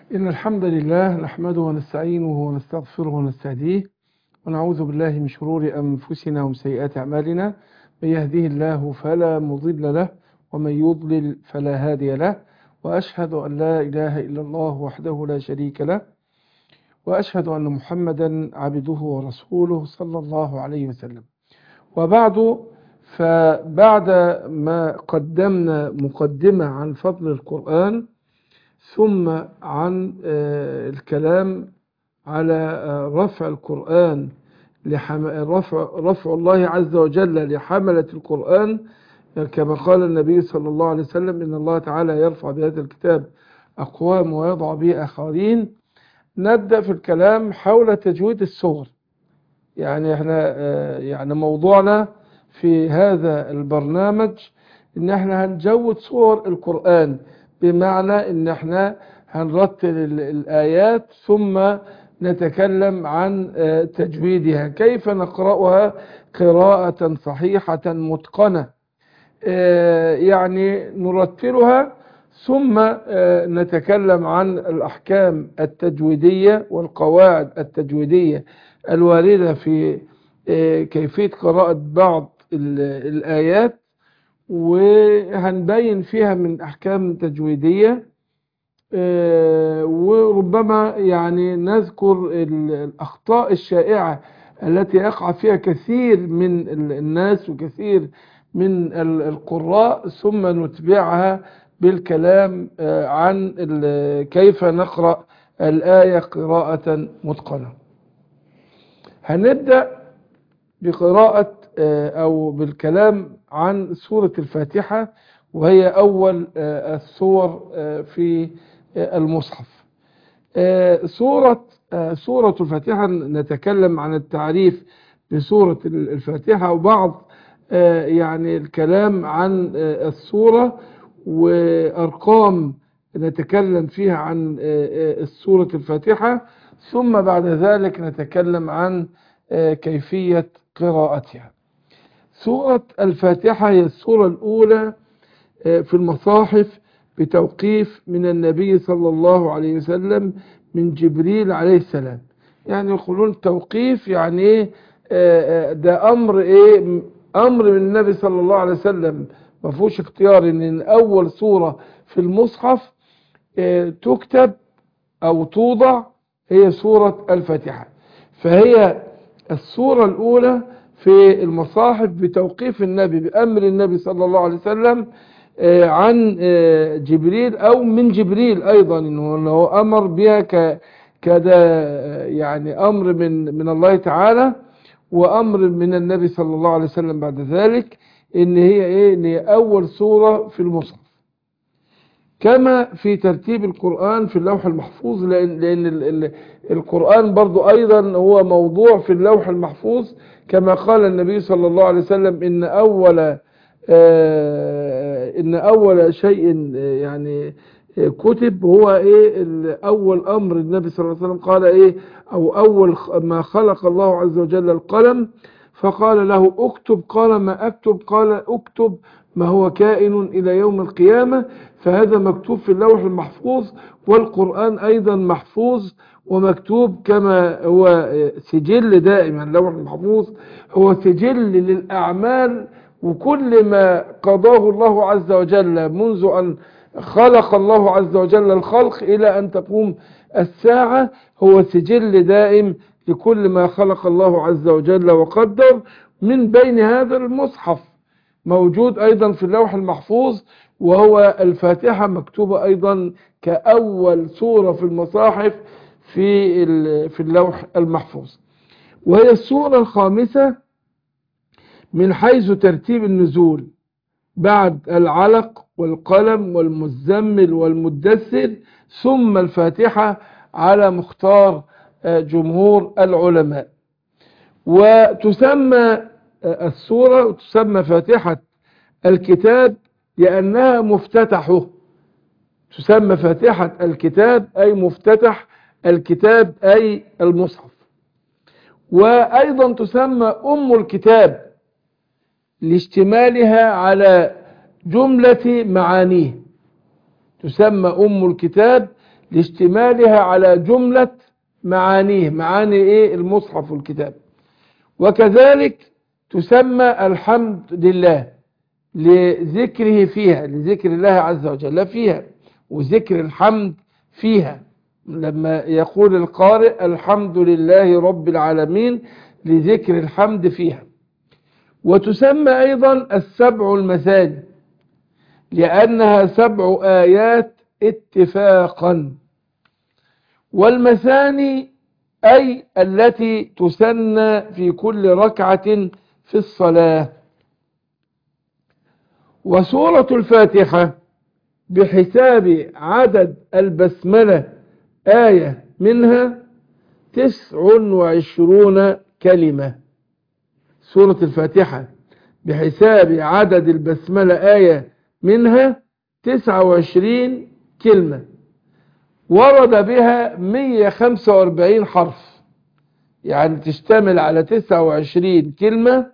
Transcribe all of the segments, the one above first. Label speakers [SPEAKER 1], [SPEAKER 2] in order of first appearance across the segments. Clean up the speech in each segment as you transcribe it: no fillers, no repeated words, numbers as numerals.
[SPEAKER 1] إن الحمد لله نحمده ونستعينه ونستغفره ونستهديه ونعوذ بالله من شرور أنفسنا ومن سيئات أعمالنا. من يهديه الله فلا مضل له ومن يضلل فلا هادي له، وأشهد أن لا إله إلا الله وحده لا شريك له، وأشهد أن محمدا عبده ورسوله صلى الله عليه وسلم. وبعد، فبعد ما قدمنا مقدمة عن فضل القرآن، ثم عن الكلام على رفع القرآن، رفع الله عز وجل لحملة القرآن، كما قال النبي صلى الله عليه وسلم: إن الله تعالى يرفع بهذا الكتاب أقوام ويضع به آخرين. نبدأ في الكلام حول تجويد السور. يعني احنا موضوعنا في هذا البرنامج ان احنا هنجود سور القرآن، بمعنى ان احنا هنرتل الآيات ثم نتكلم عن تجويدها، كيف نقرأها قراءة صحيحة متقنة. يعني نرتلها ثم نتكلم عن الأحكام التجويدية والقواعد التجويدية الواردة في كيفية قراءة بعض الآيات، وهنبين فيها من أحكام تجويدية، وربما يعني نذكر الأخطاء الشائعة التي يقع فيها كثير من الناس وكثير من القراء، ثم نتبعها بالكلام عن كيف نقرأ الآية قراءة متقنة. هنبدأ بقراءة أو بالكلام عن سورة الفاتحة، وهي أول السور في المصحف. سورة الفاتحة، نتكلم عن التعريف بسورة الفاتحة، وبعض يعني الكلام عن السورة، وأرقام نتكلم فيها عن سورة الفاتحة، ثم بعد ذلك نتكلم عن كيفية قراءتها. سورة الفاتحة هي السورة الأولى في المصاحف بتوقيف من النبي صلى الله عليه وسلم من جبريل عليه السلام. يعني يقولون توقيف، يعني ايه؟ ده أمر ايه؟ أمر من النبي صلى الله عليه وسلم، ما فيهوش اختيار ان أول سورة في المصحف تكتب أو توضع هي سورة الفاتحة. فهي السورة الأولى في المصاحف بتوقيف النبي، بأمر النبي صلى الله عليه وسلم عن جبريل أو من جبريل أيضا، إنه أمر بها كده، يعني أمر من الله تعالى، وأمر من النبي صلى الله عليه وسلم بعد ذلك، إن هي أول سورة في المصحف. كما في ترتيب القرآن في اللوح المحفوظ، لأن القرآن برضو أيضا هو موضوع في اللوح المحفوظ، كما قال النبي صلى الله عليه وسلم: إن أول شيء يعني كتب هو أول أمر. النبي صلى الله عليه وسلم قال أو أول ما خلق الله عز وجل القلم، فقال له: اكتب. قال: ما أكتب؟ قال: اكتب ما هو كائن إلى يوم القيامة. فهذا مكتوب في اللوح المحفوظ، والقرآن أيضا محفوظ ومكتوب، كما هو سجل دائما. اللوح المحفوظ هو سجل للأعمال، وكل ما قضاه الله عز وجل منذ أن خلق الله عز وجل الخلق إلى أن تقوم الساعة هو سجل دائم لكل ما خلق الله عز وجل وقدر. من بين هذا المصحف موجود أيضا في اللوح المحفوظ، وهو الفاتحة، مكتوبة أيضا كأول سورة في المصاحف في اللوح المحفوظ. وهي السورة الخامسة من حيث ترتيب النزول، بعد العلق والقلم والمزمل والمدثر، ثم الفاتحة على مختار جمهور العلماء. وتسمى السورة وتسمى فاتحة الكتاب لأنها مفتتحه. تسمى فاتحة الكتاب أي مفتتح الكتاب، أي المصحف. وأيضا تسمى أم الكتاب لاشتمالها على جملة معانيه. تسمى أم الكتاب لاشتمالها على جملة معانيه، معاني ايه المصحف والكتاب. وكذلك تسمى الحمد لله لذكره فيها، لذكر الله عز وجل فيها، وذكر الحمد فيها، لما يقول القارئ الحمد لله رب العالمين لذكر الحمد فيها. وتسمى أيضا السبع المثاني لأنها 7 آيات اتفاقا. والمثاني أي التي تسنى في كل ركعة في الصلاة. وسورة الفاتحة بحساب عدد البسملة آية منها 29 كلمة. سورة الفاتحة بحساب عدد البسملة آية منها 29 كلمة، ورد بها 145 حرف، يعني تشتمل على 29 كلمة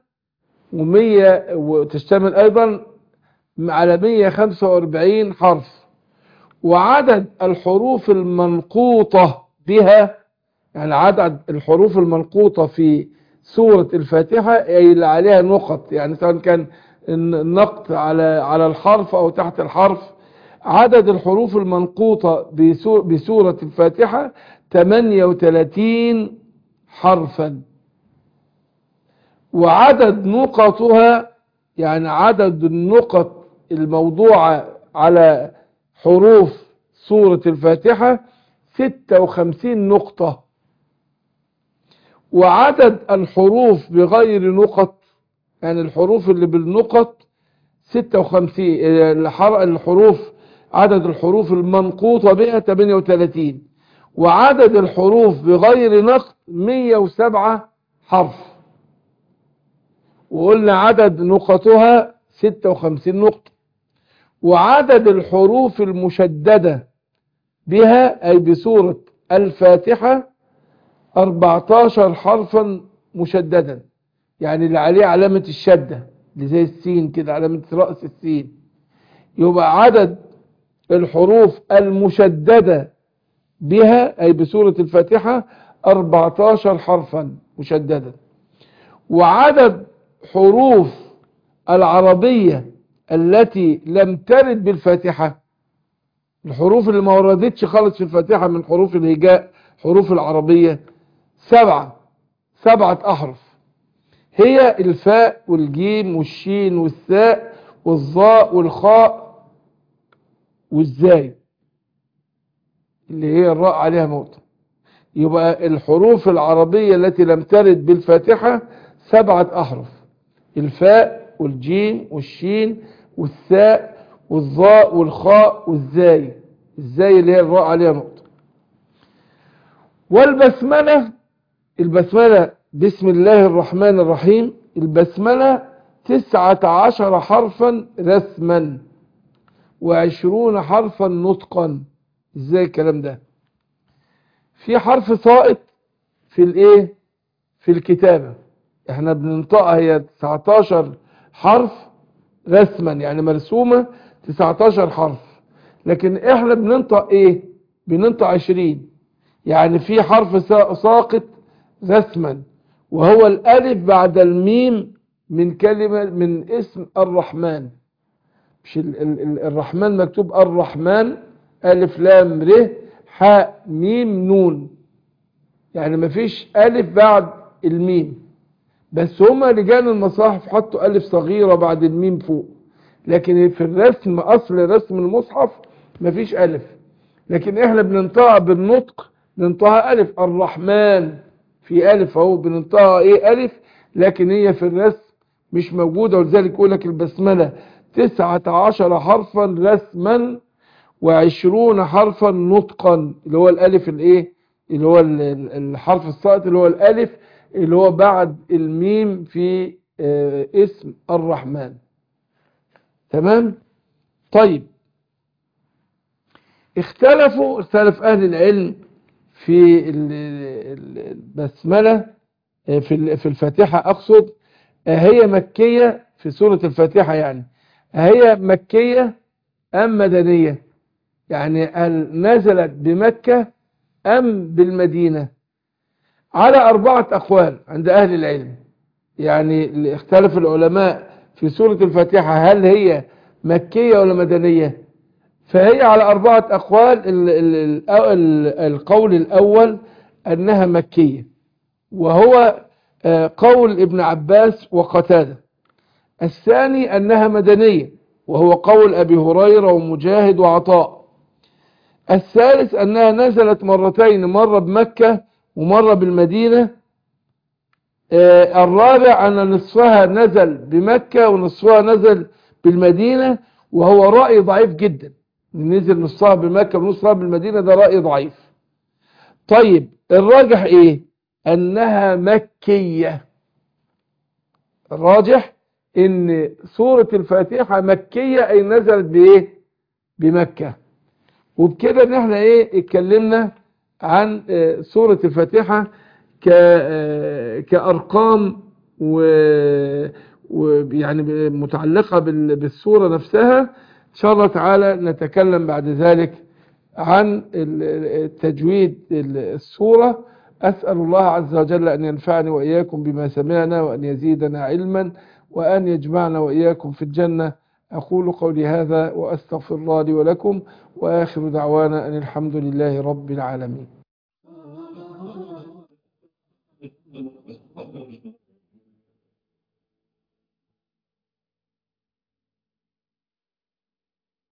[SPEAKER 1] وتشتمل أيضا على 145 حرف. وعدد الحروف المنقوطة بها، يعني عدد الحروف المنقوطة في سورة الفاتحة أي اللي عليها نقط، يعني سواء كان النقط على الحرف أو تحت الحرف. عدد الحروف المنقوطة بسورة الفاتحة 38 حرفا. وعدد نقطها، يعني عدد النقط الموضوعة على حروف سورة الفاتحة 56 نقطة. وعدد الحروف بغير نقط، يعني الحروف اللي بالنقط 56. الحروف، عدد الحروف المنقوطة بها 38. وعدد الحروف بغير نقط 107 حرف. وقلنا عدد نقطها 56 نقطة. وعدد الحروف المشددة بها أي بسورة الفاتحة 14 حرفا مشددا، يعني اللي عليه علامة الشدة اللي زي السين كده، علامة رأس السين. يبقى عدد الحروف المشددة بها أي بسورة الفاتحة 14 حرفا مشددا. وعدد حروف العربية التي لم ترد بالفاتحة، الحروف اللي ما وردتش خالص في الفاتحة من حروف الهجاء، حروف العربية 7 أحرف، هي الفاء والجيم والشين والثاء والظاء والخاء والزاي اللي هي الراء عليها نقطة. يبقى الحروف العربية التي لم ترد بالفاتحة 7 أحرف، الفاء والجيم والشين والثاء والظاء والخاء والزاي، الزاي اللي هي الراء عليها نقطة. والبسملة، البسملة بسم الله الرحمن الرحيم، البسملة 19 حرفا رسما و20 حرفا نطقا. ازاي الكلام ده؟ في حرف ساقط في الايه، في الكتابة، احنا بننطقها هي 19 حرف رسما يعني مرسومة 19 حرف، لكن احنا بننطق ايه، بننطق 20. يعني في حرف ساقط رسما وهو الالف بعد الميم من كلمة من اسم الرحمن. مش الرحمن مكتوب الرحمن الف لام ر حاء ميم نون، يعني مفيش الف بعد الميم، بس هما رجال المصاحف حطوا الف صغيرة بعد الميم فوق، لكن في الرسم اصل رسم المصحف مفيش الف، لكن احنا بننطقها بالنطق، بننطقها الف. الرحمن في الف اهو بننطقها ايه الف، لكن هي في الرسم مش موجودة، ولذلك يقول لك البسملة 19 حرفا رسما و20 حرفا نطقا، اللي هو الالف الايه، اللي هو الحرف الساقط اللي هو الالف اللي هو بعد الميم في اسم الرحمن. تمام. طيب، اختلف اهل العلم في البسملة في الفاتحة، اقصد هي مكية في سورة الفاتحة، يعني هي مكية ام مدنية؟ يعني هل نزلت بمكة أم بالمدينة؟ على 4 أقوال عند أهل العلم. يعني اختلف العلماء في سورة الفاتحة هل هي مكية ولا مدنية. فهي على 4 أقوال. القول الأول أنها مكية، وهو قول ابن عباس وقتادة. الثاني أنها مدنية، وهو قول أبي هريرة ومجاهد وعطاء. الثالث أنها نزلت مرتين، مرة بمكة ومرة بالمدينة. الرابع أن نصفها نزل بمكة ونصفها نزل بالمدينة، وهو رأي ضعيف جدا. نزل نصفها بمكة ونصفها بالمدينة، ده رأي ضعيف. طيب الراجح ايه؟ انها مكية. الراجح ان سورة الفاتحة مكية، اي نزلت بايه؟ بمكة. وبكده ان احنا ايه اتكلمنا عن سورة الفاتحة كأرقام ويعني متعلقة بالسورة نفسها. إن شاء الله تعالى نتكلم بعد ذلك عن تجويد السورة. أسأل الله عز وجل أن ينفعني وإياكم بما سمعنا، وأن يزيدنا علما، وأن يجمعنا وإياكم في الجنة. أقول قولي هذا وأستغفر الله لي ولكم، وآخر دعوانا أن الحمد لله رب العالمين.